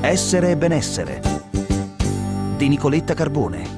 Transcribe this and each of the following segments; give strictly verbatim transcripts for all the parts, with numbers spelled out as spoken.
Essere e benessere di Nicoletta Carbone.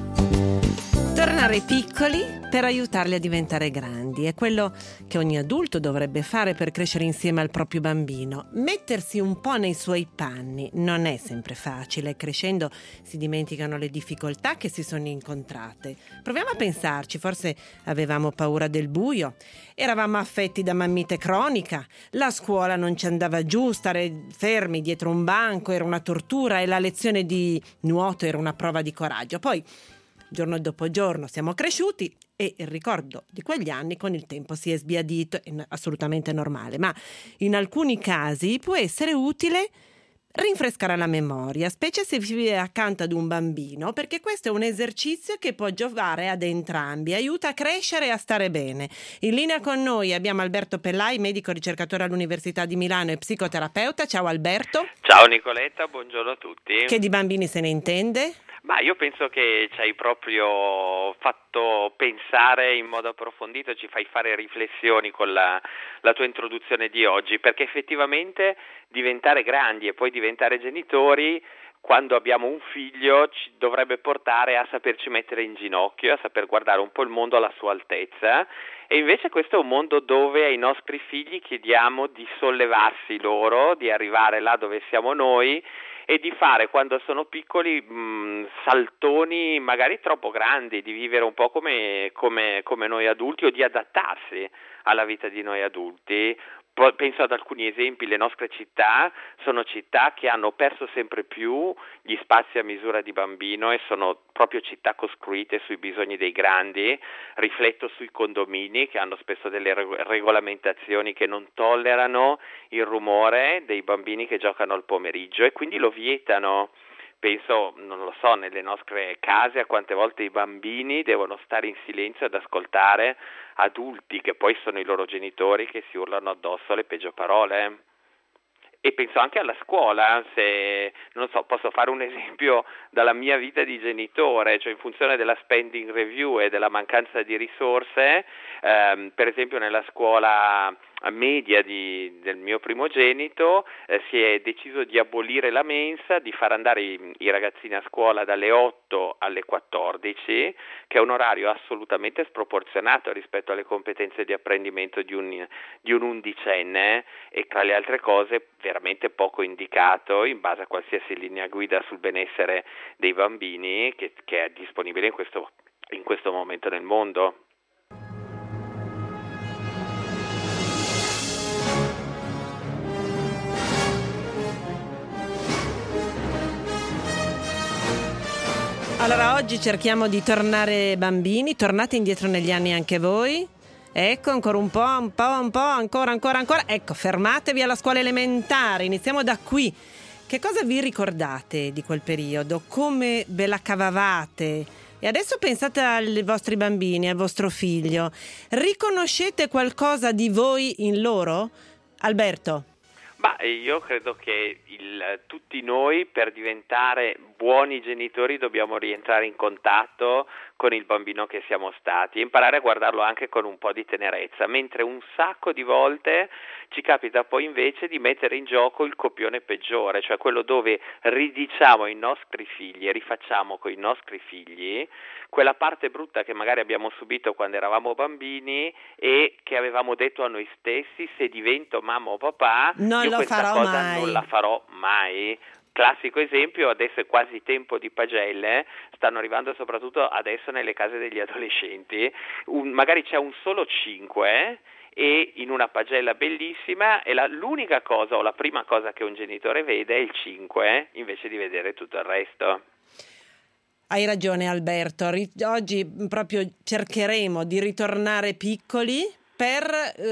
Tornare piccoli per aiutarli a diventare grandi è quello che ogni adulto dovrebbe fare per crescere insieme al proprio bambino. Mettersi un po' nei suoi panni non è sempre facile. Crescendo si dimenticano le difficoltà che si sono incontrate. Proviamo a pensarci, forse avevamo paura del buio, eravamo affetti da mammite cronica, la scuola non ci andava giù, stare fermi dietro un banco era una tortura e la lezione di nuoto era una prova di coraggio. Poi giorno dopo giorno siamo cresciuti e il ricordo di quegli anni con il tempo si è sbiadito, è assolutamente normale, ma in alcuni casi può essere utile rinfrescare la memoria, specie se si vive accanto ad un bambino, perché questo è un esercizio che può giovare ad entrambi, aiuta a crescere e a stare bene. In linea con noi abbiamo Alberto Pellai, medico ricercatore all'Università di Milano e psicoterapeuta. Ciao Alberto. Ciao Nicoletta, buongiorno a tutti. Che di bambini se ne intende? Ma io penso che ci hai proprio fatto pensare in modo approfondito, ci fai fare riflessioni con la, la tua introduzione di oggi, perché effettivamente diventare grandi e poi diventare genitori, quando abbiamo un figlio, ci dovrebbe portare a saperci mettere in ginocchio, a saper guardare un po' il mondo alla sua altezza, e invece questo è un mondo dove ai nostri figli chiediamo di sollevarsi loro, di arrivare là dove siamo noi, e di fare, quando sono piccoli, mh, saltoni magari troppo grandi, di vivere un po' come, come, come noi adulti, o di adattarsi alla vita di noi adulti. Penso ad alcuni esempi: le nostre città sono città che hanno perso sempre più gli spazi a misura di bambino e sono proprio città costruite sui bisogni dei grandi. Rifletto sui condomini, che hanno spesso delle regolamentazioni che non tollerano il rumore dei bambini che giocano al pomeriggio e quindi lo vietano. Penso, non lo so, nelle nostre case a quante volte i bambini devono stare in silenzio ad ascoltare adulti che poi sono i loro genitori che si urlano addosso le peggio parole. E penso anche alla scuola, se non so, posso fare un esempio dalla mia vita di genitore, cioè in funzione della spending review e della mancanza di risorse, ehm, per esempio nella scuola media di, del mio primogenito eh, si è deciso di abolire la mensa, di far andare i, i ragazzini a scuola dalle otto alle quattordici, che è un orario assolutamente sproporzionato rispetto alle competenze di apprendimento di un, di un undicenne, e tra le altre cose veramente poco indicato in base a qualsiasi linea guida sul benessere dei bambini che, che è disponibile in questo, in questo momento nel mondo. Allora oggi cerchiamo di tornare bambini. Tornate indietro negli anni anche voi? Ecco, ancora un po', un po', un po', ancora, ancora, ancora. Ecco, fermatevi alla scuola elementare, iniziamo da qui. Che cosa vi ricordate di quel periodo? Come ve la cavavate? E adesso pensate ai vostri bambini, al vostro figlio. Riconoscete qualcosa di voi in loro? Alberto? Ma io credo che il, tutti noi, per diventare buoni genitori, dobbiamo rientrare in contatto con il bambino che siamo stati e imparare a guardarlo anche con un po' di tenerezza, mentre un sacco di volte ci capita poi invece di mettere in gioco il copione peggiore, cioè quello dove ridiciamo ai nostri figli e rifacciamo con i nostri figli quella parte brutta che magari abbiamo subito quando eravamo bambini e che avevamo detto a noi stessi: se divento mamma o papà non io lo questa farò cosa mai. non la farò mai. Classico esempio, adesso è quasi tempo di pagelle, stanno arrivando soprattutto adesso nelle case degli adolescenti, un, magari c'è un solo cinque e in una pagella bellissima e la, l'unica cosa o la prima cosa che un genitore vede è il cinque invece di vedere tutto il resto. Hai ragione Alberto, oggi proprio cercheremo di ritornare piccoli per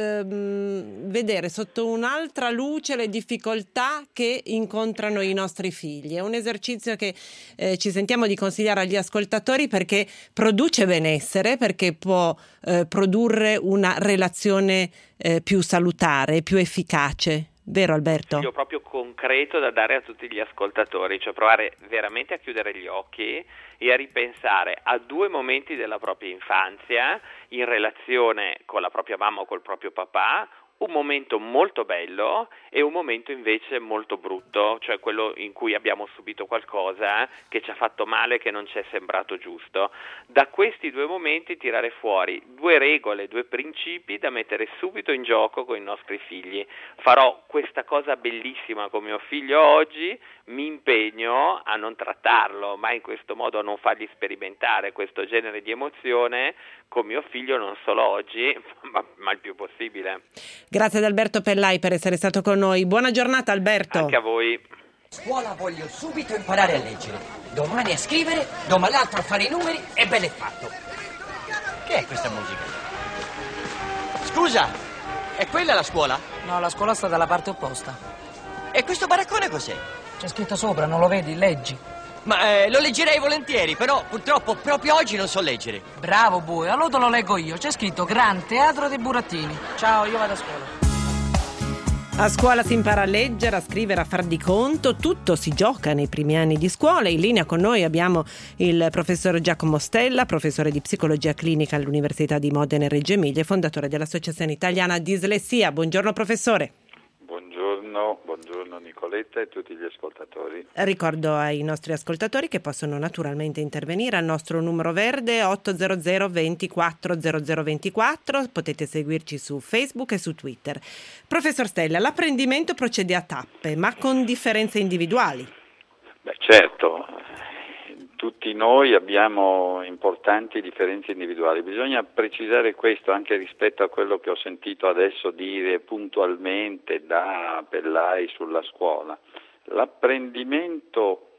ehm, vedere sotto un'altra luce le difficoltà che incontrano i nostri figli. È un esercizio che eh, ci sentiamo di consigliare agli ascoltatori perché produce benessere, perché può eh, produrre una relazione eh, più salutare, più efficace. Vero Alberto? Io proprio concreto da dare a tutti gli ascoltatori, cioè provare veramente a chiudere gli occhi e a ripensare a due momenti della propria infanzia in relazione con la propria mamma o col proprio papà, un momento molto bello e un momento invece molto brutto, cioè quello in cui abbiamo subito qualcosa che ci ha fatto male, che non ci è sembrato giusto. Da questi due momenti tirare fuori due regole, due principi da mettere subito in gioco con i nostri figli. Farò questa cosa bellissima con mio figlio oggi, mi impegno a non trattarlo, ma in questo modo a non fargli sperimentare questo genere di emozione con mio figlio non solo oggi, ma, ma il più possibile. Grazie ad Alberto Pellai per essere stato con noi. Buona giornata, Alberto. Anche a voi. Scuola voglio subito imparare a leggere, domani a scrivere, domani l'altro a fare i numeri e bello è fatto. Che è questa musica? Scusa, è quella la scuola? No, la scuola sta dalla parte opposta. E questo baraccone cos'è? C'è scritto sopra, non lo vedi? Leggi. Ma eh, lo leggerei volentieri, però purtroppo proprio oggi non so leggere. Bravo, bue, allora te lo leggo io. C'è scritto Gran Teatro dei Burattini. Ciao, io vado a scuola. A scuola si impara a leggere, a scrivere, a far di conto, tutto si gioca nei primi anni di scuola. In linea con noi abbiamo il professor Giacomo Stella, professore di psicologia clinica all'Università di Modena e Reggio Emilia e fondatore dell'Associazione Italiana Dislessia. Buongiorno professore. Buongiorno, buongiorno Nicoletta e tutti gli ascoltatori. Ricordo ai nostri ascoltatori che possono naturalmente intervenire al nostro numero verde otto zero zero ventiquattro zero zero ventiquattro, potete seguirci su Facebook e su Twitter. Professor Stella, l'apprendimento procede a tappe, ma con differenze individuali. Beh, certo, tutti noi abbiamo importanti differenze individuali. Bisogna precisare questo anche rispetto a quello che ho sentito adesso dire puntualmente da Pellai sulla scuola. L'apprendimento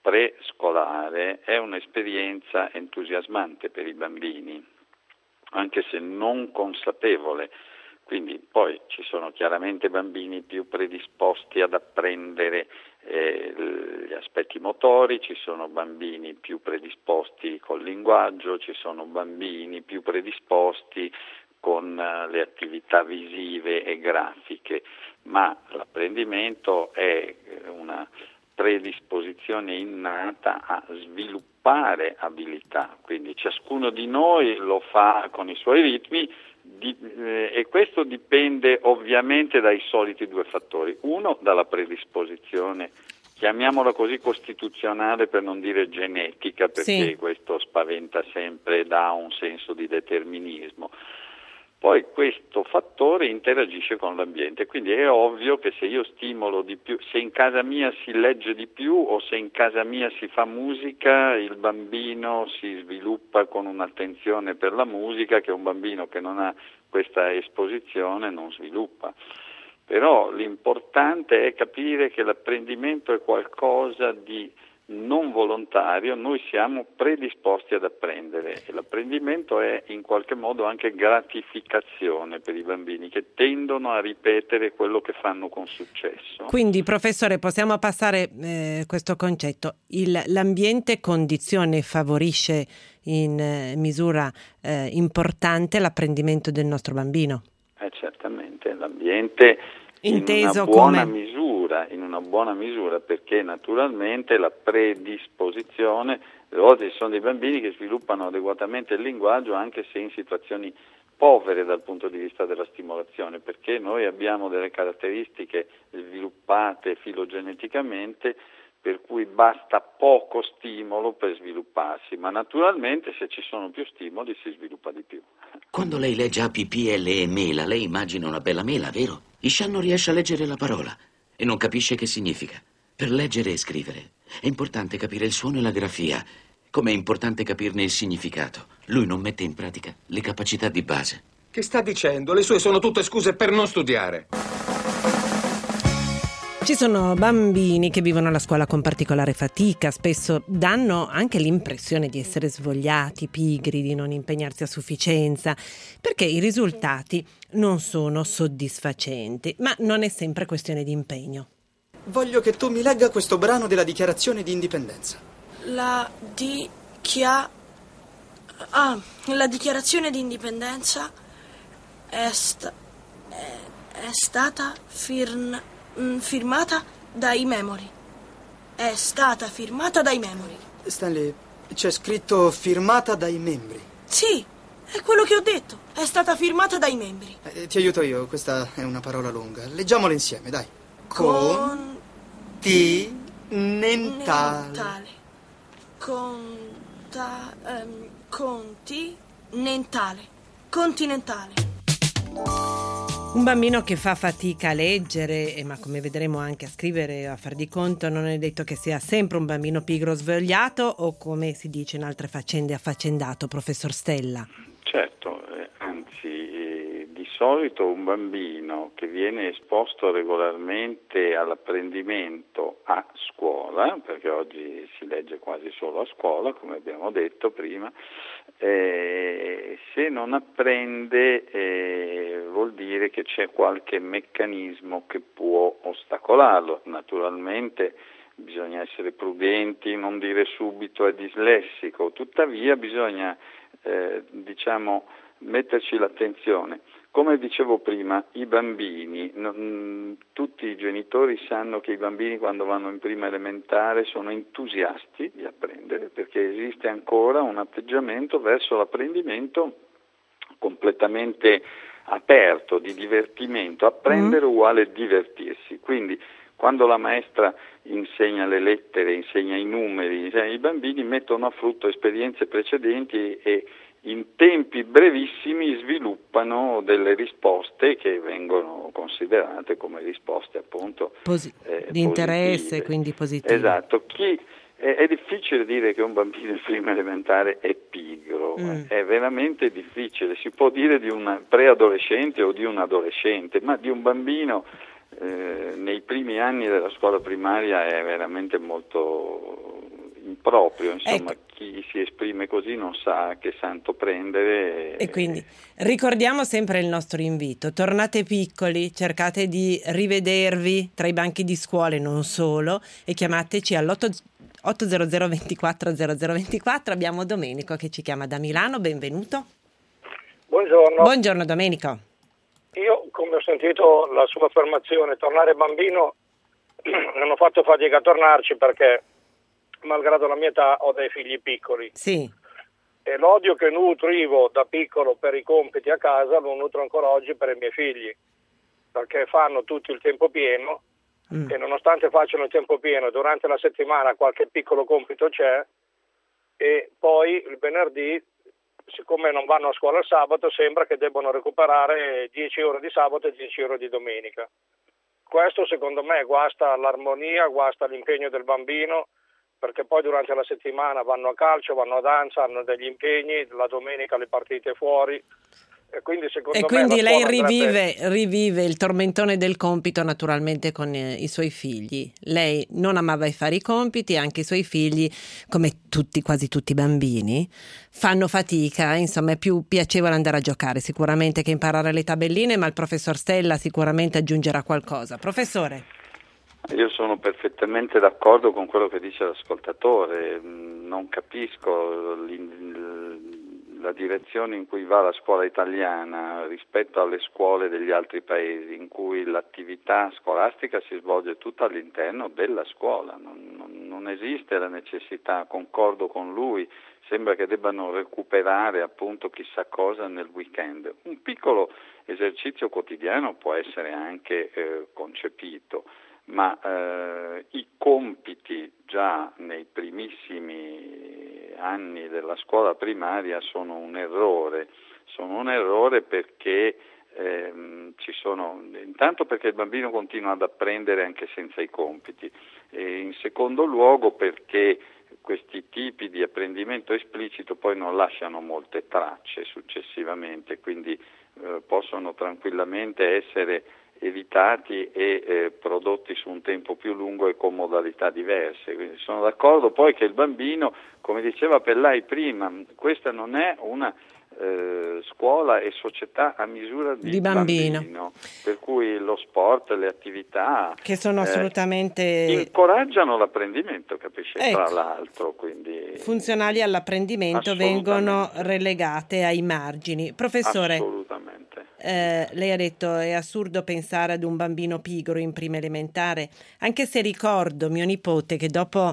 prescolare è un'esperienza entusiasmante per i bambini, anche se non consapevole. Quindi poi ci sono chiaramente bambini più predisposti ad apprendere eh, gli aspetti motori, ci sono bambini più predisposti col linguaggio, ci sono bambini più predisposti con uh, le attività visive e grafiche, ma l'apprendimento è una predisposizione innata a sviluppare abilità, quindi ciascuno di noi lo fa con i suoi ritmi. Di, eh, e questo dipende ovviamente dai soliti due fattori. Uno, dalla predisposizione, chiamiamola così, costituzionale per non dire genetica, perché sì, questo spaventa sempre, dà un senso di determinismo. Poi questo fattore interagisce con l'ambiente, quindi è ovvio che se io stimolo di più, se in casa mia si legge di più o se in casa mia si fa musica, il bambino si sviluppa con un'attenzione per la musica che un bambino che non ha questa esposizione non sviluppa. Però l'importante è capire che l'apprendimento è qualcosa di non volontario, noi siamo predisposti ad apprendere e l'apprendimento è in qualche modo anche gratificazione per i bambini che tendono a ripetere quello che fanno con successo. Quindi professore, possiamo passare eh, questo concetto, il, l'ambiente condiziona e favorisce in eh, misura eh, importante l'apprendimento del nostro bambino? Eh, certamente, l'ambiente inteso in una buona come... misura, in una buona misura, perché naturalmente la predisposizione, a volte ci sono dei bambini che sviluppano adeguatamente il linguaggio anche se in situazioni povere dal punto di vista della stimolazione, perché noi abbiamo delle caratteristiche sviluppate filogeneticamente per cui basta poco stimolo per svilupparsi, ma naturalmente se ci sono più stimoli si sviluppa di più. Quando lei legge A P P L E mela, lei immagina una bella mela, vero? Ishan non riesce a leggere la parola e non capisce che significa. Per leggere e scrivere è importante capire il suono e la grafia, come è importante capirne il significato. Lui non mette in pratica le capacità di base. Che sta dicendo? Le sue sono tutte scuse per non studiare. Ci sono bambini che vivono la scuola con particolare fatica, spesso danno anche l'impressione di essere svogliati, pigri, di non impegnarsi a sufficienza, perché i risultati non sono soddisfacenti, ma non è sempre questione di impegno. Voglio che tu mi legga questo brano della Dichiarazione di Indipendenza. La di chia... Ah, la Dichiarazione di Indipendenza è, sta... è... è stata firn... firmata dai memori. È stata firmata dai memori. Stanley, c'è scritto firmata dai membri. Sì, È quello che ho detto. È stata firmata dai membri. Eh, ti aiuto io, questa è una parola lunga. Leggiamola insieme, dai. Continentale. Conta... ehm, continentale. Continentale. Un bambino che fa fatica a leggere, e ma come vedremo anche a scrivere e a far di conto, non è detto che sia sempre un bambino pigro svogliato o, come si dice in altre faccende, affaccendato, professor Stella. Certo, eh, anzi, eh, di solito un bambino che viene esposto regolarmente all'apprendimento a scuola, perché oggi si legge quasi solo a scuola, come abbiamo detto prima, eh, se non apprende eh, vuol dire che c'è qualche meccanismo che può ostacolarlo. Naturalmente bisogna essere prudenti, non dire subito è dislessico, tuttavia bisogna eh, diciamo metterci l'attenzione. Come dicevo prima, i bambini, non, tutti i genitori sanno che i bambini quando vanno in prima elementare sono entusiasti di apprendere, perché esiste ancora un atteggiamento verso l'apprendimento completamente aperto, di divertimento. Apprendere mm. uguale divertirsi, quindi quando la maestra insegna le lettere, insegna i numeri, insegna, i bambini mettono a frutto esperienze precedenti e in tempi brevissimi sviluppano delle risposte che vengono considerate come risposte appunto Posi- eh, di interesse, positive. Quindi positive. Esatto. Chi, è, è difficile dire che un bambino in prima elementare è pigro, mm. è veramente difficile. Si può dire di un preadolescente o di un adolescente, ma di un bambino eh, nei primi anni della scuola primaria è veramente molto improprio, insomma, ecco. Chi si esprime così non sa che santo prendere. E quindi ricordiamo sempre il nostro invito: tornate piccoli, cercate di rivedervi tra i banchi di scuola e non solo, e chiamateci all'ottocento ventiquattro zero zero ventiquattro. Abbiamo Domenico che ci chiama da Milano, benvenuto. Buongiorno. Buongiorno Domenico. Io, come ho sentito la sua affermazione, tornare bambino, non ho fatto fatica a tornarci perché malgrado la mia età ho dei figli piccoli. Sì. E l'odio che nutrivo da piccolo per i compiti a casa lo nutro ancora oggi per i miei figli, perché fanno tutto il tempo pieno mm. e nonostante facciano il tempo pieno durante la settimana qualche piccolo compito c'è, e poi il venerdì, siccome non vanno a scuola il sabato, sembra che debbano recuperare dieci ore di sabato e dieci ore di domenica. Questo secondo me guasta l'armonia, guasta l'impegno del bambino, perché poi durante la settimana vanno a calcio, vanno a danza, hanno degli impegni, la domenica le partite fuori, e quindi secondo e me quindi lei rivive, andrebbe... rivive il tormentone del compito naturalmente con eh, i suoi figli. Lei non amava fare i compiti, anche i suoi figli, come tutti, quasi tutti i bambini, fanno fatica, insomma è più piacevole andare a giocare sicuramente che imparare le tabelline, ma il professor Stella sicuramente aggiungerà qualcosa. Professore. Io sono perfettamente d'accordo con quello che dice l'ascoltatore, non capisco la direzione in cui va la scuola italiana rispetto alle scuole degli altri paesi, in cui l'attività scolastica si svolge tutta all'interno della scuola, non, non, non esiste la necessità, concordo con lui, sembra che debbano recuperare appunto chissà cosa nel weekend. Un piccolo esercizio quotidiano può essere anche eh, concepito, ma eh, i compiti già nei primissimi anni della scuola primaria sono un errore, sono un errore perché ehm, ci sono, intanto perché il bambino continua ad apprendere anche senza i compiti, e in secondo luogo perché questi tipi di apprendimento esplicito poi non lasciano molte tracce successivamente, quindi eh, possono tranquillamente essere evitati e eh, prodotti su un tempo più lungo e con modalità diverse. Quindi sono d'accordo poi che il bambino, come diceva Pellai prima, questa non è una eh, scuola e società a misura di, di bambino. bambino, per cui lo sport, le attività che sono assolutamente eh, incoraggiano l'apprendimento, capisce, ecco, tra l'altro, quindi funzionali all'apprendimento vengono relegate ai margini. Professore, assolutamente. Eh, lei ha detto è assurdo pensare ad un bambino pigro in prima elementare, anche se ricordo mio nipote che dopo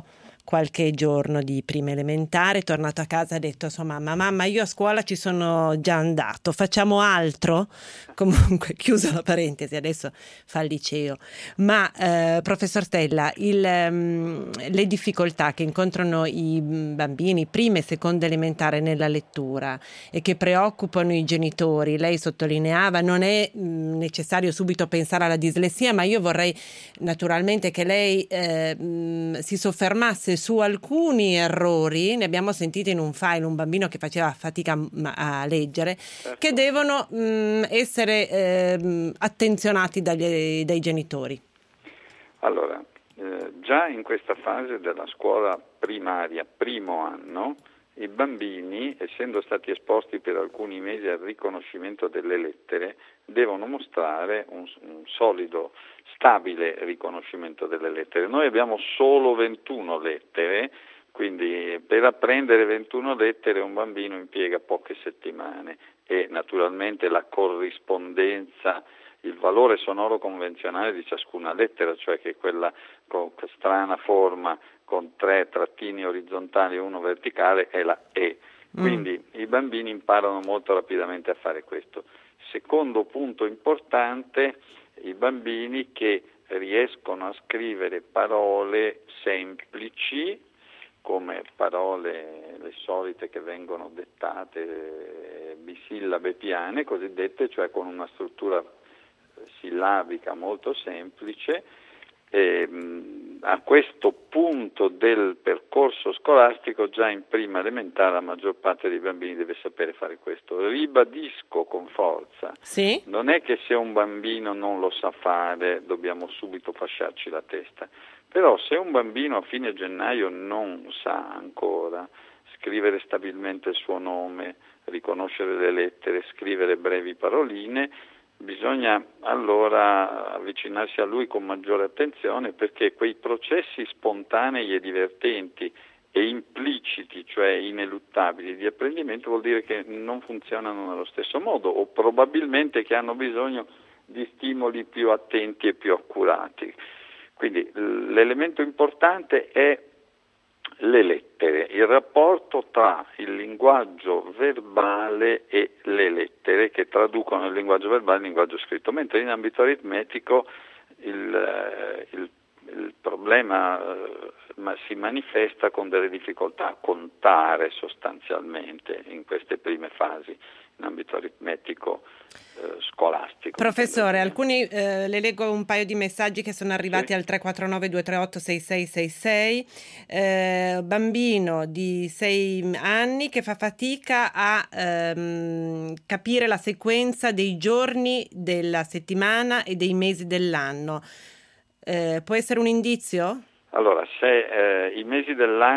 qualche giorno di prima elementare, è tornato a casa e ha detto a sua mamma: mamma, io a scuola ci sono già andato, facciamo altro? Comunque, chiusa la parentesi, adesso fa il liceo. Ma eh, professor Stella, il, um, le difficoltà che incontrano i bambini prima e seconda elementare nella lettura e che preoccupano i genitori, lei sottolineava, non è mh, necessario subito pensare alla dislessia, ma io vorrei naturalmente che lei eh, mh, si soffermasse su alcuni errori. Ne abbiamo sentito in un file un bambino che faceva fatica a, a leggere, certo, che devono mh, essere eh, attenzionati dagli, dai genitori. Allora, eh, già in questa fase della scuola primaria, primo anno, i bambini, essendo stati esposti per alcuni mesi al riconoscimento delle lettere, devono mostrare un, un solido, stabile riconoscimento delle lettere. Noi abbiamo solo ventuno lettere, quindi per apprendere ventuno lettere un bambino impiega poche settimane e naturalmente la corrispondenza, il valore sonoro convenzionale di ciascuna lettera, cioè che quella con strana forma con tre trattini orizzontali e uno verticale è la E. Quindi mm. i bambini imparano molto rapidamente a fare questo. Secondo punto importante, i bambini che riescono a scrivere parole semplici, come parole le solite che vengono dettate, bisillabe piane cosiddette, cioè con una struttura sillabica molto semplice. E, mh, a questo punto del percorso scolastico, già in prima elementare, la maggior parte dei bambini deve sapere fare questo. Ribadisco con forza, sì? Non è che se un bambino non lo sa fare dobbiamo subito fasciarci la testa, però se un bambino a fine gennaio non sa ancora scrivere stabilmente il suo nome, riconoscere le lettere, scrivere brevi paroline, bisogna allora avvicinarsi a lui con maggiore attenzione, perché quei processi spontanei e divertenti e impliciti, cioè ineluttabili, di apprendimento vuol dire che non funzionano nello stesso modo, o probabilmente che hanno bisogno di stimoli più attenti e più accurati. Quindi l'elemento importante è le lettere, il rapporto tra il linguaggio verbale e le lettere che traducono il linguaggio verbale in linguaggio scritto, mentre in ambito aritmetico il, il, il problema ma si manifesta con delle difficoltà a contare sostanzialmente in queste prime fasi in ambito aritmetico eh, scolastico. Professore, alcuni eh, le leggo un paio di messaggi che sono arrivati, sì, al tre quattro nove due tre otto sei sei sei sei. Eh, bambino di sei anni che fa fatica a ehm, capire la sequenza dei giorni della settimana e dei mesi dell'anno. Eh, può essere un indizio? Allora, se eh, i mesi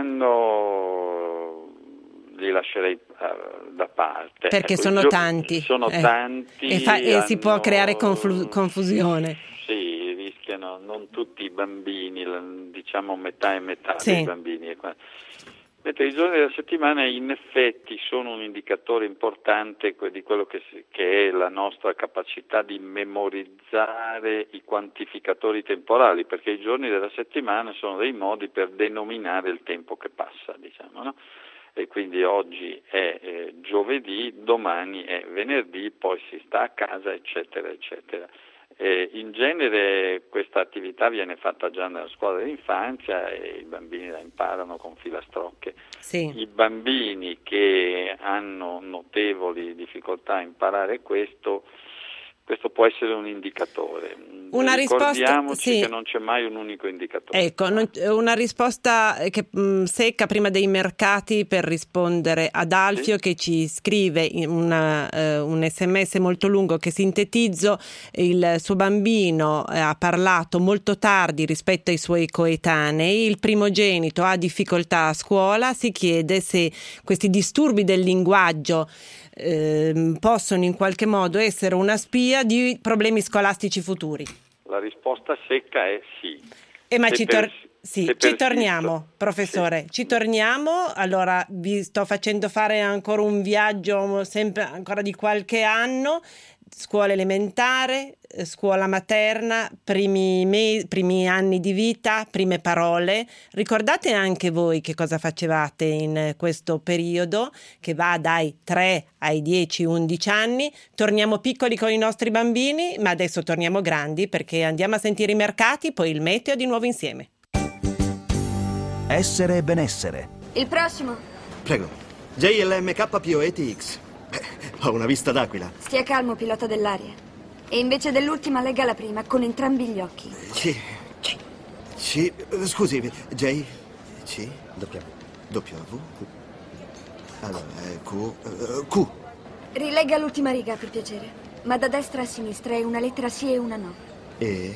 dell'anno li lascerei uh, da parte. Perché ecco, sono gio- tanti. Sono eh. tanti. E, fa- e hanno... si può creare conflu- confusione. Sì, rischiano, non tutti i bambini, diciamo metà e metà sì. dei bambini. Mentre i giorni della settimana in effetti sono un indicatore importante di quello che, si, che è la nostra capacità di memorizzare i quantificatori temporali, perché i giorni della settimana sono dei modi per denominare il tempo che passa, diciamo, no? E quindi oggi è eh, giovedì, domani è venerdì, poi si sta a casa, eccetera, eccetera. Eh, in genere questa attività viene fatta già nella scuola dell'infanzia e i bambini la imparano con filastrocche. Sì. I bambini che hanno notevoli difficoltà a imparare questo, questo può essere un indicatore. Una Ricordiamoci risposta, sì, che non c'è mai un unico indicatore. Ecco, non, una risposta che mh, secca prima dei mercati per rispondere ad Alfio, sì, che ci scrive una, uh, un sms molto lungo che sintetizzo. Il suo bambino eh, ha parlato molto tardi rispetto ai suoi coetanei, il primogenito ha difficoltà a scuola, si chiede se questi disturbi del linguaggio eh, possono in qualche modo essere una spia di problemi scolastici futuri. La risposta secca è sì. Eh, ma se ci, per, tor- sì, ci torniamo, professore, sì. ci torniamo. Allora vi sto facendo fare ancora un viaggio sempre ancora di qualche anno scuola elementare, scuola materna, primi, me- primi anni di vita, prime parole. Ricordate anche voi che cosa facevate in questo periodo che va dai tre ai dieci undici anni. Torniamo piccoli con i nostri bambini, ma adesso torniamo grandi perché andiamo a sentire i mercati, poi il meteo di nuovo insieme. Essere e benessere. Il prossimo. Prego. J L M K P O E T X. Eh, ho una vista d'aquila. Stia calmo, pilota dell'aria. E invece dell'ultima legga la prima, con entrambi gli occhi. C. C. C. Scusi, J. C. W. W. Allora, eh, Q. Uh, Q. Rilegga l'ultima riga, per piacere. Ma da destra a sinistra è una lettera sì e una no. E.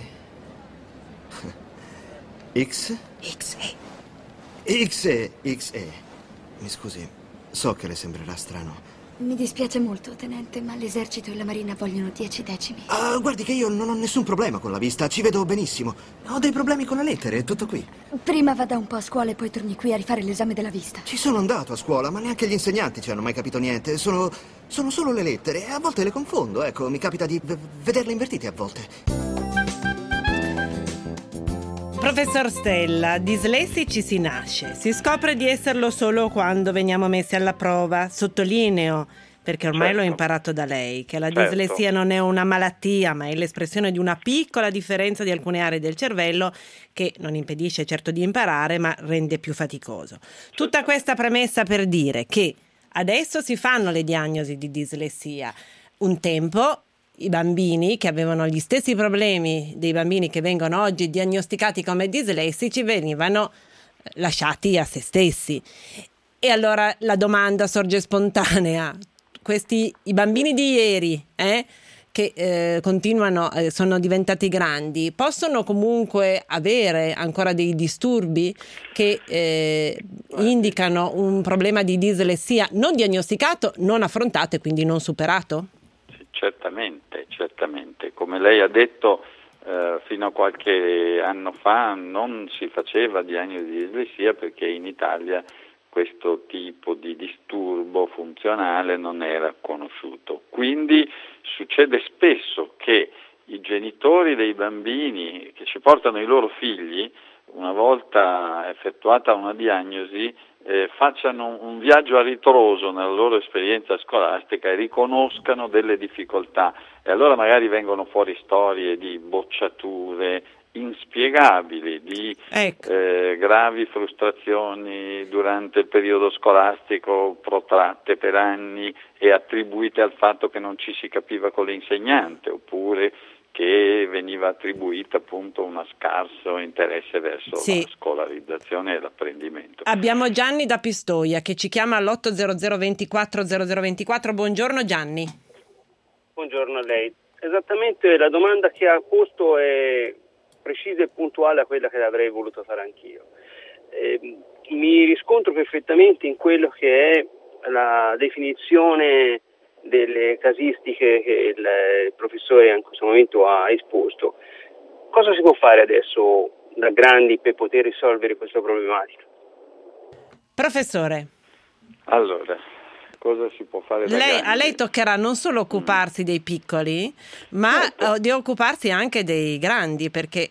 X. X E. X E. X E. Mi scusi, so che le sembrerà strano. Mi dispiace molto, tenente, ma l'esercito e la marina vogliono dieci decimi. Uh, guardi che io non ho nessun problema con la vista, ci vedo benissimo. Ho dei problemi con le lettere, è tutto qui. Prima vada un po' a scuola e poi torni qui a rifare l'esame della vista. Ci sono andato a scuola, ma neanche gli insegnanti ci hanno mai capito niente. Sono, sono solo le lettere e a volte le confondo, ecco, mi capita di v- vederle invertite a volte. Professor Stella, dislessici si nasce, si scopre di esserlo solo quando veniamo messi alla prova. Sottolineo, perché ormai certo. l'ho imparato da lei, che la certo. dislessia non è una malattia, ma è l'espressione di una piccola differenza di alcune aree del cervello che non impedisce certo di imparare, ma rende più faticoso. Certo. Tutta questa premessa per dire che adesso si fanno le diagnosi di dislessia. Un tempo i bambini che avevano gli stessi problemi dei bambini che vengono oggi diagnosticati come dislessici venivano lasciati a se stessi. E allora la domanda sorge spontanea: questi i bambini di ieri eh, che eh, continuano, eh, sono diventati grandi, possono comunque avere ancora dei disturbi che eh, indicano un problema di dislessia non diagnosticato, non affrontato e quindi non superato? Certamente, certamente. Come lei ha detto, eh, fino a qualche anno fa non si faceva diagnosi di dislessia perché in Italia questo tipo di disturbo funzionale non era conosciuto. Quindi succede spesso che i genitori dei bambini che ci portano i loro figli, una volta effettuata una diagnosi, Eh, facciano un viaggio a ritroso nella loro esperienza scolastica e riconoscano delle difficoltà e allora magari vengono fuori storie di bocciature inspiegabili, di ecco. eh, gravi frustrazioni durante il periodo scolastico protratte per anni e attribuite al fatto che non ci si capiva con l'insegnante oppure che veniva attribuita appunto uno scarso interesse verso sì. la scolarizzazione e l'apprendimento. Abbiamo Gianni da Pistoia che ci chiama all'otto zero zero ventiquattro zero zero ventiquattro. Buongiorno Gianni. Buongiorno a lei. Esattamente la domanda che ha posto è precisa e puntuale a quella che avrei voluto fare anch'io. Eh, mi riscontro perfettamente in quello che è la definizione delle casistiche che il professore in questo momento ha esposto. Cosa si può fare adesso da grandi per poter risolvere questa problematica? Professore. Allora, cosa si può fare da lei, grandi? A lei toccherà non solo occuparsi mm. dei piccoli, ma certo. di occuparsi anche dei grandi, perché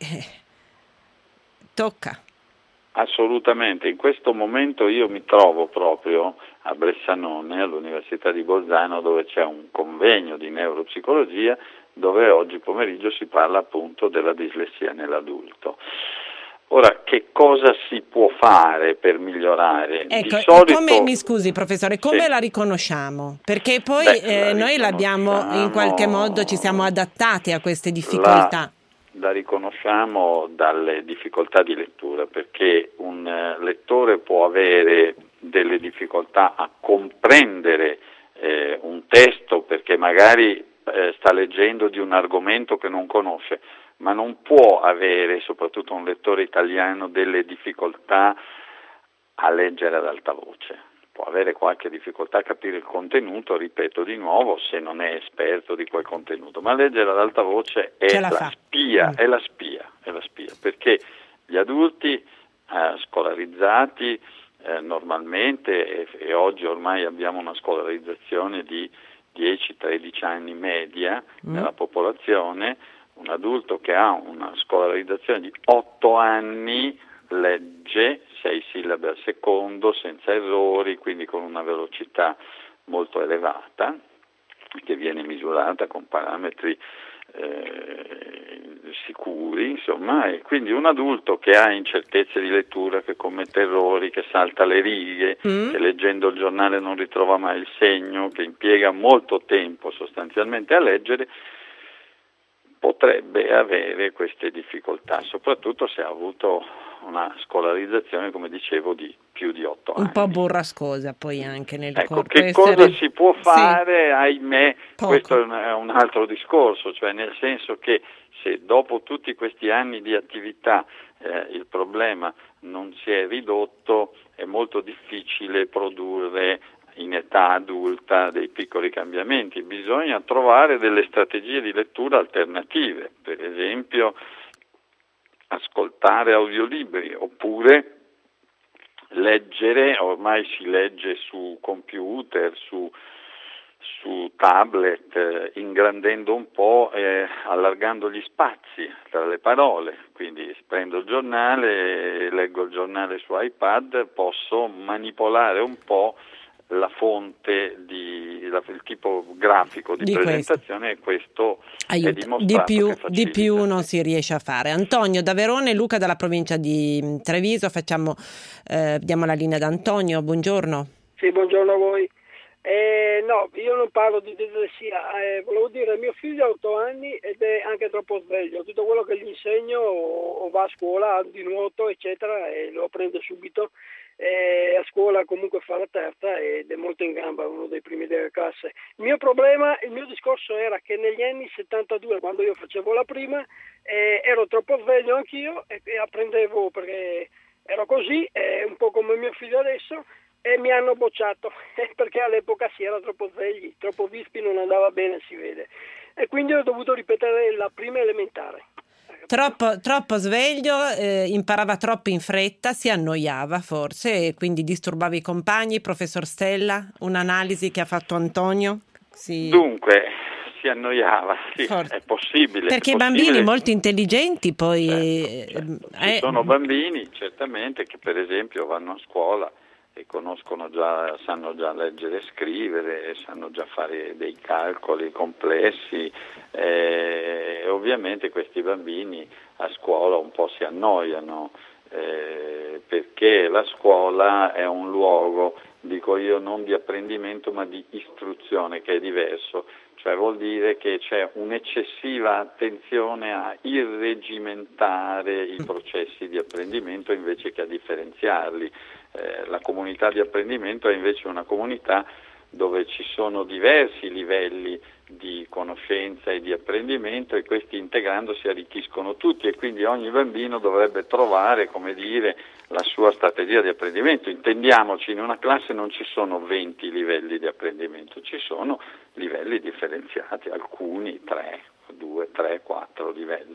tocca. Assolutamente, in questo momento io mi trovo proprio a Bressanone, all'Università di Bolzano, dove c'è un convegno di neuropsicologia dove oggi pomeriggio si parla appunto della dislessia nell'adulto. Ora, che cosa si può fare per migliorare? Ecco, Di solito... come, mi scusi professore, come sì. la riconosciamo? Perché poi Beh, eh, la noi l'abbiamo, in qualche modo ci siamo adattati a queste difficoltà. La... La riconosciamo dalle difficoltà di lettura, perché un lettore può avere delle difficoltà a comprendere eh, un testo perché magari eh, sta leggendo di un argomento che non conosce, ma non può avere, soprattutto un lettore italiano, delle difficoltà a leggere ad alta voce. Può avere qualche difficoltà a capire il contenuto, ripeto di nuovo, se non è esperto di quel contenuto, ma leggere ad alta voce è la, la spia, mm. è la spia, è la spia, perché gli adulti eh, scolarizzati eh, normalmente, e, e oggi ormai abbiamo una scolarizzazione di dieci tredici anni media Mm. nella popolazione, un adulto che ha una scolarizzazione di otto anni legge sei sillabe al secondo senza errori, quindi con una velocità molto elevata che viene misurata con parametri eh, sicuri, insomma, e quindi un adulto che ha incertezze di lettura, che commette errori, che salta le righe, Mm. che leggendo il giornale non ritrova mai il segno, che impiega molto tempo sostanzialmente a leggere, potrebbe avere queste difficoltà, soprattutto se ha avuto una scolarizzazione, come dicevo, di più di otto anni. Un po' burrascosa poi anche nel Ecco, corpo. che Può cosa essere- si può fare, Sì. ahimè, Poco. questo è un, è un altro discorso, cioè nel senso che se dopo tutti questi anni di attività eh, il problema non si è ridotto, è molto difficile produrre in età adulta dei piccoli cambiamenti. Bisogna trovare delle strategie di lettura alternative, per esempio ascoltare audiolibri oppure leggere. Ormai si legge su computer, su, su tablet, eh, ingrandendo un po', eh, allargando gli spazi tra le parole, quindi prendo il giornale, leggo il giornale su iPad, posso manipolare un po' la fonte, di, la, il tipo grafico di, Di presentazione, e questo è Aiuta. dimostrato Di più, che di facilita. più non si riesce a fare. Antonio da Verona e Luca dalla provincia di Treviso. Facciamo, eh, diamo la linea ad Antonio. Buongiorno. Sì, buongiorno a voi. Eh, no, io non parlo di dislessia, eh, volevo dire, mio figlio ha otto anni ed è anche troppo sveglio. Tutto quello che gli insegno o, o va a scuola di nuoto, eccetera, e lo prende subito. Eh, a scuola comunque fa la terza ed è molto in gamba, uno dei primi della classe. Il mio problema, il mio discorso era che negli anni settantadue, quando io facevo la prima, eh, ero troppo sveglio anch'io e, e apprendevo perché ero così, eh, un po' come mio figlio adesso, e mi hanno bocciato perché all'epoca si era troppo svegli, troppo vispi, non andava bene, si vede, e quindi ho dovuto ripetere la prima elementare. Troppo, troppo sveglio, eh, imparava troppo in fretta, si annoiava forse e quindi disturbava i compagni. Professor Stella, un'analisi che ha fatto Antonio? Sì. Dunque, si annoiava, sì, Forse. è possibile. Perché è i bambini possibile. molto intelligenti poi... Certo, certo. Ci eh, sono bambini certamente che per esempio vanno a scuola e conoscono già, sanno già leggere e scrivere, sanno già fare dei calcoli complessi, e ovviamente questi bambini a scuola un po' si annoiano, eh, perché la scuola è un luogo, dico io, non di apprendimento ma di istruzione, che è diverso. Cioè vuol dire che c'è un'eccessiva attenzione a irregimentare i processi di apprendimento invece che a differenziarli. Eh, la comunità di apprendimento è invece una comunità dove ci sono diversi livelli di conoscenza e di apprendimento, e questi integrandosi arricchiscono tutti, e quindi ogni bambino dovrebbe trovare, come dire, la sua strategia di apprendimento. Intendiamoci, in una classe non ci sono venti livelli di apprendimento, ci sono livelli differenziati, alcuni tre, due, tre, quattro livelli.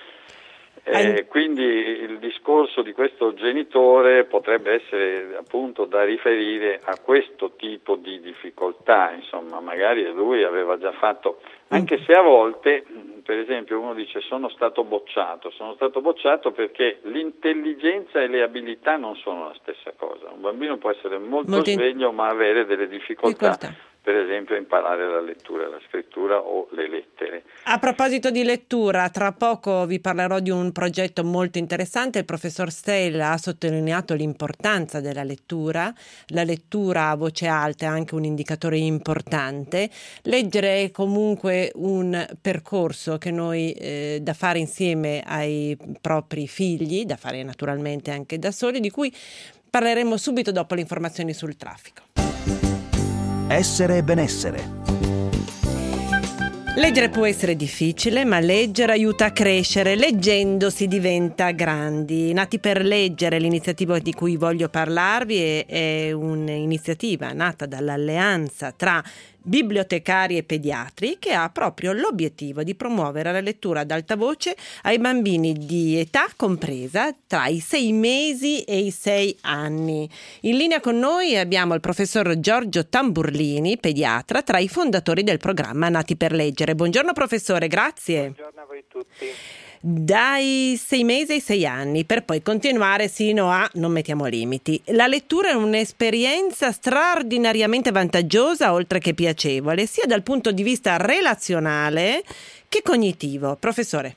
Eh, quindi il discorso di questo genitore potrebbe essere appunto da riferire a questo tipo di difficoltà, insomma, magari lui aveva già fatto, anche se a volte, per esempio, uno dice sono stato bocciato, sono stato bocciato perché l'intelligenza e le abilità non sono la stessa cosa. Un bambino può essere molto, molto sveglio ma avere delle difficoltà. difficoltà. Per esempio imparare la lettura, la scrittura o le lettere. A proposito di lettura, tra poco vi parlerò di un progetto molto interessante. Il professor Stella ha sottolineato l'importanza della lettura. La lettura a voce alta è anche un indicatore importante. Leggere è comunque un percorso che noi eh, da fare insieme ai propri figli, da fare naturalmente anche da soli, di cui parleremo subito dopo le informazioni sul traffico. Essere e benessere. Leggere può essere difficile, ma leggere aiuta a crescere. Leggendo si diventa grandi. Nati per leggere, l'iniziativa di cui voglio parlarvi è, è un'iniziativa nata dall'alleanza tra bibliotecari e pediatri, che ha proprio l'obiettivo di promuovere la lettura ad alta voce ai bambini di età compresa tra i sei mesi e i sei anni. In linea con noi abbiamo il professor Giorgio Tamburlini, pediatra, tra i fondatori del programma Nati per Leggere. Buongiorno professore, grazie. Buongiorno a voi tutti. Dai sei mesi ai sei anni, per poi continuare sino a non mettiamo limiti. La lettura è un'esperienza straordinariamente vantaggiosa, oltre che piacevole, sia dal punto di vista relazionale che cognitivo. Professore.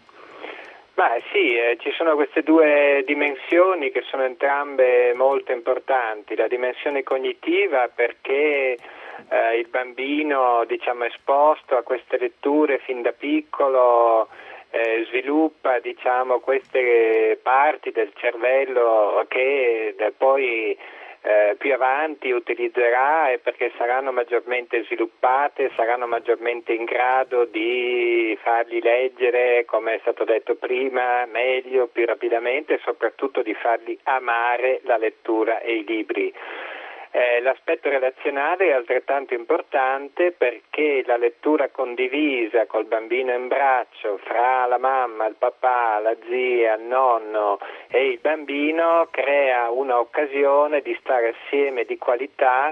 Beh sì, eh, ci sono queste due dimensioni che sono entrambe molto importanti. La dimensione cognitiva perché eh, il bambino, diciamo, esposto a queste letture fin da piccolo Eh, sviluppa, diciamo, queste parti del cervello che eh, poi eh, più avanti utilizzerà, e perché saranno maggiormente sviluppate, saranno maggiormente in grado di fargli leggere, come è stato detto prima, meglio, più rapidamente, e soprattutto di fargli amare la lettura e i libri. Eh, l'aspetto relazionale è altrettanto importante perché la lettura condivisa col bambino in braccio fra la mamma, il papà, la zia, il nonno e il bambino crea un'occasione di stare assieme di qualità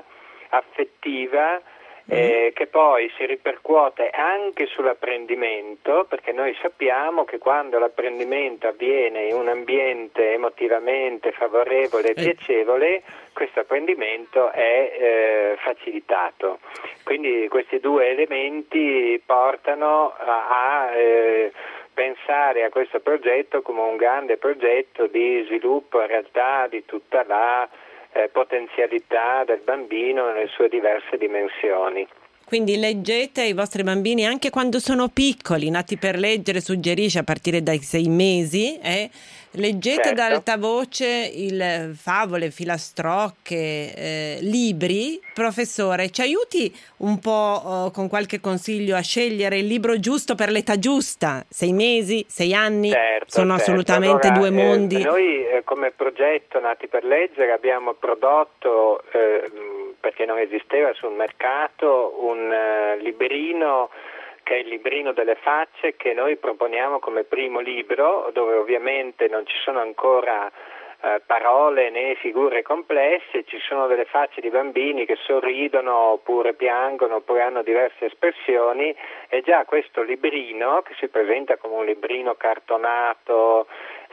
affettiva eh, che poi si ripercuote anche sull'apprendimento, perché noi sappiamo che quando l'apprendimento avviene in un ambiente emotivamente favorevole e piacevole, questo apprendimento è eh, facilitato. Quindi questi due elementi portano a, a eh, pensare a questo progetto come un grande progetto di sviluppo in realtà di tutta la eh, potenzialità del bambino nelle sue diverse dimensioni. Quindi leggete ai vostri bambini anche quando sono piccoli. Nati per Leggere suggerisce a partire dai sei mesi, eh, leggete certo. ad alta voce il favole, filastrocche, eh, libri. Professore, ci aiuti un po' oh, con qualche consiglio a scegliere il libro giusto per l'età giusta? Sei mesi, sei anni? Certo, sono certo. assolutamente Allora, due mondi. Eh, noi eh, come progetto Nati per Leggere abbiamo prodotto, eh, perché non esisteva sul mercato, un uh, librino che è il librino delle facce, che noi proponiamo come primo libro, dove ovviamente non ci sono ancora eh, parole né figure complesse, ci sono delle facce di bambini che sorridono oppure piangono oppure hanno diverse espressioni, e già questo librino, che si presenta come un librino cartonato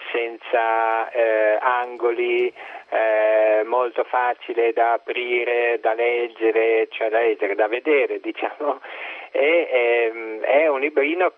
senza eh, angoli, eh, molto facile da aprire, da leggere, cioè da leggere, da vedere, diciamo, e ehm, è un librino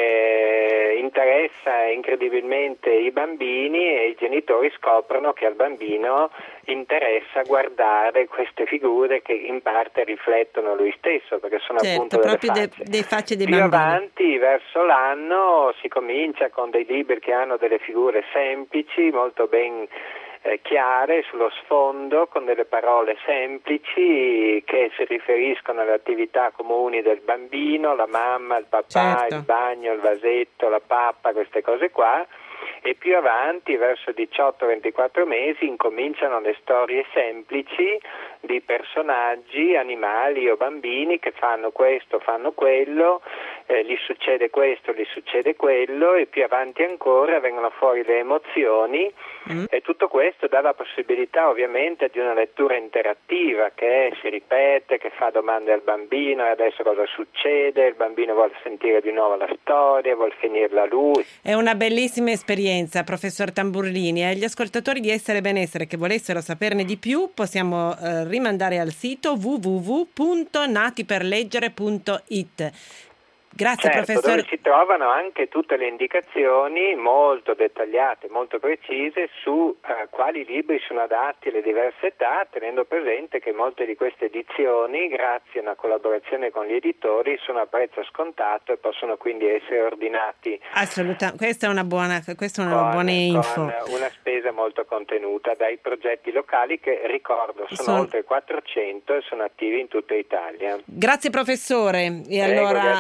che interessa incredibilmente i bambini, e i genitori scoprono che al bambino interessa guardare queste figure che in parte riflettono lui stesso, perché sono certo, appunto delle proprio facce. De, dei facce dei Più bambini. avanti, verso l'anno, si comincia con dei libri che hanno delle figure semplici, molto ben eh, chiare sullo sfondo, con delle parole semplici che si riferiscono alle attività comuni del bambino, la mamma, il papà, certo. il bagno, il vasetto, la pappa, queste cose qua. E più avanti, verso diciotto ventiquattro mesi, incominciano le storie semplici di personaggi, animali o bambini che fanno questo, fanno quello, eh, gli succede questo, gli succede quello, e più avanti ancora vengono fuori le emozioni, mm. e tutto questo dà la possibilità ovviamente di una lettura interattiva che si ripete, che fa domande al bambino: e adesso cosa succede? Il bambino vuole sentire di nuovo la storia, vuole finirla lui. È una bellissima esperienza, professor Tamburlini. E agli ascoltatori di Essere Benessere che volessero saperne di più possiamo eh, rimandare al sito w w w punto nati per leggere punto i t. Grazie certo, professore. Dove si trovano anche tutte le indicazioni molto dettagliate, molto precise su eh, quali libri sono adatti alle diverse età, tenendo presente che molte di queste edizioni, grazie a una collaborazione con gli editori, sono a prezzo scontato e possono quindi essere ordinati. Assolutamente, questa è una buona, questa è una con, buona info. Con una spesa molto contenuta dai progetti locali che, ricordo, sono, sono oltre quattrocento e sono attivi in tutta Italia. Grazie professore. E Prego, allora grazie a voi.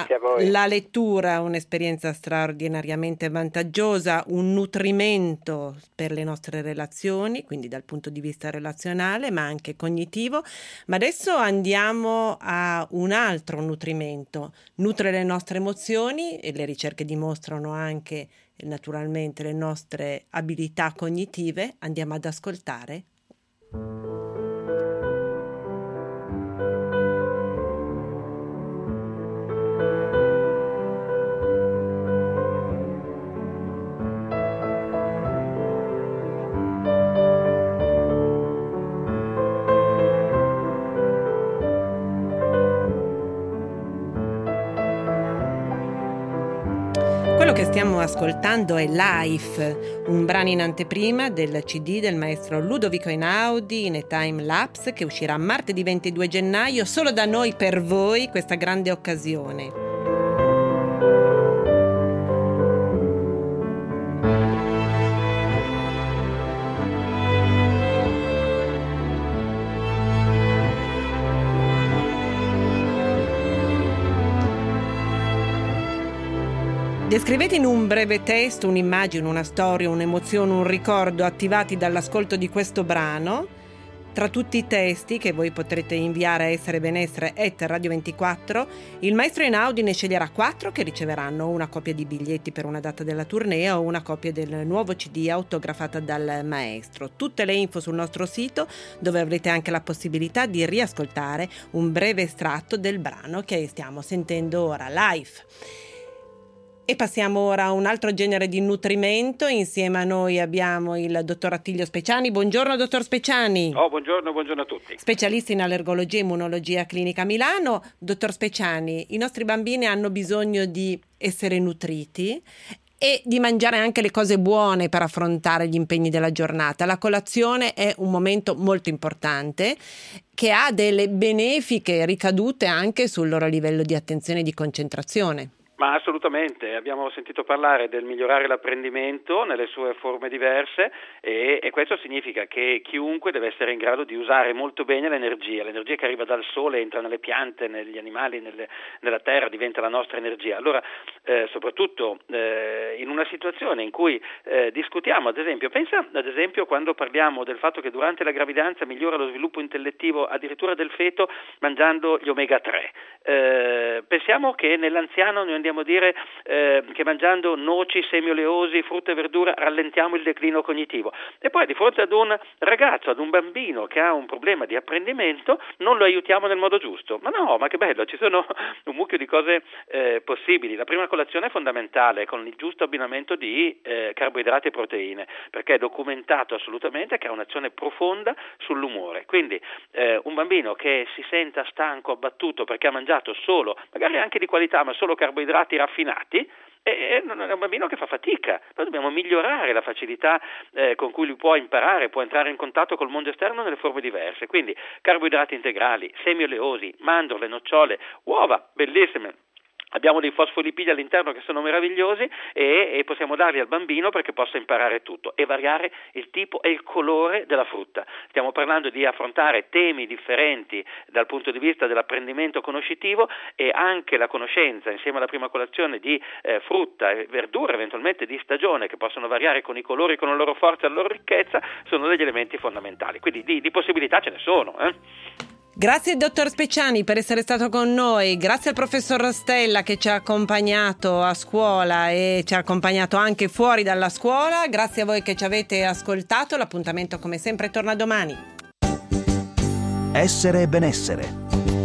La lettura, un'esperienza straordinariamente vantaggiosa, un nutrimento per le nostre relazioni, quindi dal punto di vista relazionale, ma anche cognitivo. Ma adesso andiamo a un altro nutrimento. Nutre le nostre emozioni e le ricerche dimostrano anche naturalmente le nostre abilità cognitive. Andiamo ad ascoltare. Quello che stiamo ascoltando è Life, un brano in anteprima del C D del maestro Ludovico Einaudi in a time lapse che uscirà martedì ventidue gennaio, solo da noi per voi, questa grande occasione. Descrivete in un breve testo un'immagine, una storia, un'emozione, un ricordo attivati dall'ascolto di questo brano. Tra tutti i testi che voi potrete inviare a essere benessere chiocciola radio ventiquattro, il maestro Einaudi ne sceglierà quattro che riceveranno una copia di biglietti per una data della tournée o una copia del nuovo C D autografata dal maestro. Tutte le info sul nostro sito, dove avrete anche la possibilità di riascoltare un breve estratto del brano che stiamo sentendo ora, Life. E passiamo ora a un altro genere di nutrimento. Insieme a noi abbiamo il dottor Attilio Speciani. Buongiorno dottor Speciani. Oh, buongiorno, buongiorno a tutti. Specialista in allergologia e immunologia clinica Milano. Dottor Speciani, i nostri bambini hanno bisogno di essere nutriti e di mangiare anche le cose buone per affrontare gli impegni della giornata. La colazione è un momento molto importante che ha delle benefiche ricadute anche sul loro livello di attenzione e di concentrazione. Ma assolutamente, abbiamo sentito parlare del migliorare l'apprendimento nelle sue forme diverse e, e questo significa che chiunque deve essere in grado di usare molto bene l'energia, l'energia che arriva dal sole, entra nelle piante, negli animali, nelle, nella terra, diventa la nostra energia. Allora, eh, soprattutto eh, in una situazione in cui eh, discutiamo, ad esempio, pensa ad esempio quando parliamo del fatto che durante la gravidanza migliora lo sviluppo intellettivo addirittura del feto mangiando gli omega tre. Eh, pensiamo che nell'anziano noi andiamo a dire eh, che mangiando noci, semi oleosi, frutta e verdura rallentiamo il declino cognitivo e poi di fronte ad un ragazzo, ad un bambino che ha un problema di apprendimento non lo aiutiamo nel modo giusto. Ma no, ma che bello, ci sono un mucchio di cose eh, possibili. La prima colazione è fondamentale con il giusto abbinamento di eh, carboidrati e proteine, perché è documentato assolutamente che ha un'azione profonda sull'umore. Quindi eh, un bambino che si senta stanco, abbattuto perché ha mangiato solo, magari anche di qualità, ma solo carboidrati raffinati, è un bambino che fa fatica. Noi dobbiamo migliorare la facilità eh, con cui lui può imparare, può entrare in contatto col mondo esterno nelle forme diverse. Quindi carboidrati integrali, semi oleosi, mandorle, nocciole, uova, bellissime. Abbiamo dei fosfolipidi all'interno che sono meravigliosi e, e possiamo darli al bambino perché possa imparare tutto e variare il tipo e il colore della frutta. Stiamo parlando di affrontare temi differenti dal punto di vista dell'apprendimento conoscitivo e anche la conoscenza insieme alla prima colazione di eh, frutta e verdura, eventualmente di stagione, che possono variare con i colori, con la loro forza e la loro ricchezza, sono degli elementi fondamentali. Quindi di, di possibilità ce ne sono. Eh? Grazie dottor Speciani per essere stato con noi, grazie al professor Rostella che ci ha accompagnato a scuola e ci ha accompagnato anche fuori dalla scuola, grazie a voi che ci avete ascoltato, l'appuntamento come sempre torna domani. Essere e benessere.